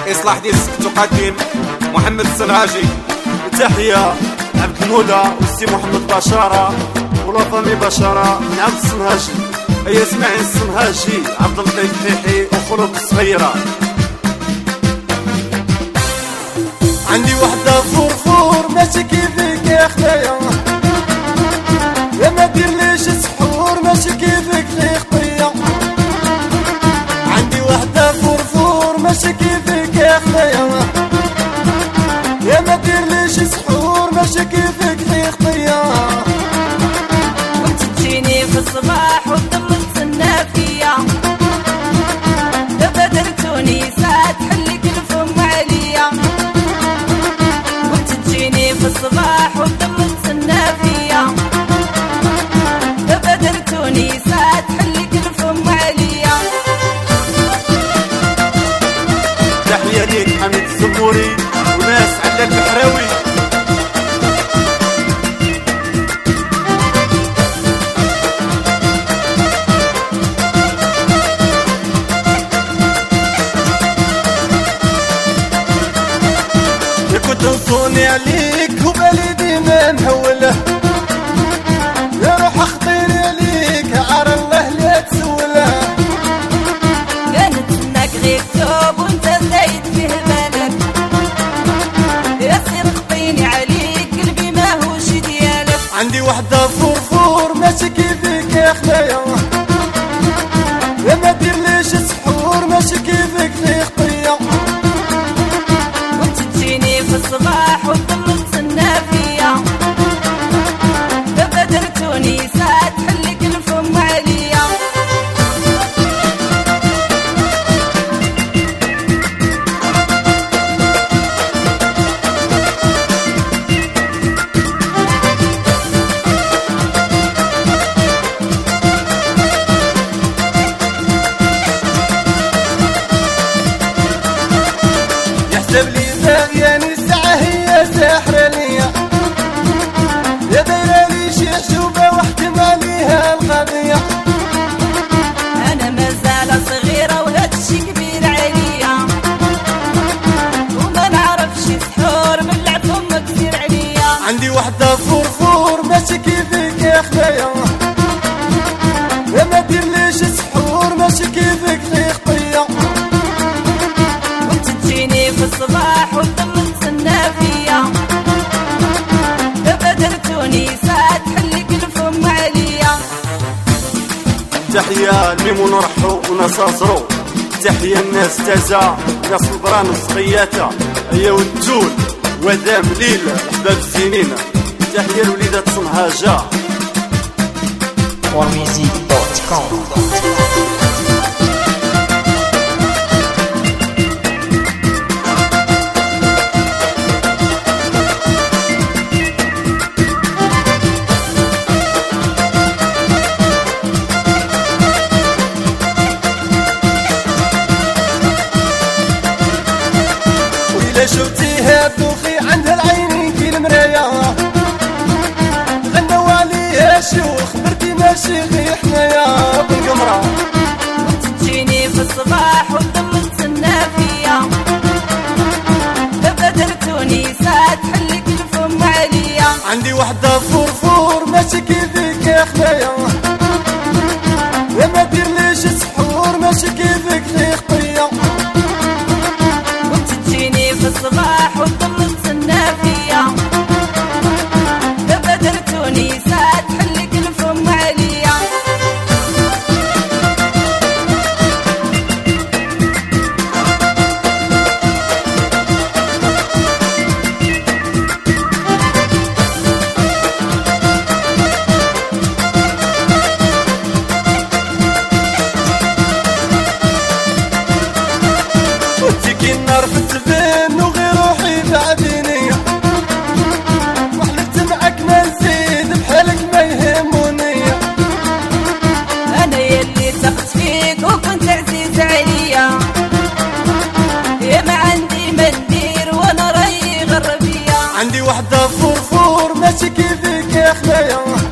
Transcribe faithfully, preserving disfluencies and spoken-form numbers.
إصلاح ديسك تقدم محمد السنهاجي. تحية عبد المهدى والسي محمد بشارة ولطمي بشارة من عبد السنهاجي. أي اسمعي السنهاجي عبد اللطيف حيحي وخلود الصغيرة. عندي وحدة فرفور ماشي كيفك يا خلايا، يا ما ديرليش سحور ماشي كيفك لي خطية. عندي وحدة فرفور ماشي كيفك يا خلايا، يا ما ديرليش سحور ماشي كيفك لي خطية. كنت تجيني في الصباح وتضل تسنى فيا، دابا درتوني ساعة تحلك الفم عليا. كنت تجيني في الصباح وتضل تسنى فيا، دابا درتوني ساعة تحلك الفم عليا. تحية ليك حميد الزموري وناس على البحراوي. كنت نصوني عليك وبالي ديما نحوله، يا روح خطيري عليك عار الله لا تسوله. كانت انك غير توب وانت زايد فيه بالك، يا سير خطيني عليك قلبي ماهوش ديالك. عندي وحدة فرفور ماشي كيفك يا خلايا، يا ما ديرليش سحور ماشي كيفك لي خطية. كنت تجيني في الصباح وتضل تسنى فيا، دابا درتوني ساعة تحلك الفم عليا. يحسب لي زاغياني الساعة هي ساحرة ليا، يا دايرة لي شي حشوبة واحكم عليها القضية. انا مازال صغيرة وهادشي كبير عليا، وما نعرفش سحور من لعب امك كثير عليا. عندي وحدة فرفور ماشي كيفك يا خلايا، يا ما ديرليش سحور ماشي كيفك لي خطية. كنت تجيني في الصباح وتضل تسنى فيا، دابا درتوني ساعة تحلك الفم عليا. تحية لميمون رحو وناس أزرو. تحية الناس تازا ناس البرانس قياتة. هيا والتول ودام ليل الحباب الزينين. تحية لوليدات صنهاجة. one music dot com. وإلا شفتيها دوخي عندها العينين كي المرايا، غنوا عليها شيوخ برتي ماشي غير حنايا بالقمرة. كنت تجيني في الصباح وتضل تسنى فيا، دابا درتوني ساعة تحلك الفم عليا. عندي وحدة فرفور ماشي كيفك يا خلايا، يا ما ديرليش سحور ماشي كيفك لي خطية. كنت تجيني في الصباح وتضل تسنى فيا، دابا درتوني ساعة تحلك الفم عليا. وتيكي النار في التبين وغير روحي بعديني، وحلفت معاك ما نزيد بحالك ما يهموني. انا يلي ثقت فيك وكنت عزيز عليا، يا ما عندي ما ندير وانا راي غربية. عندي وحدة فرفور ماشي كيفك يا خلايا،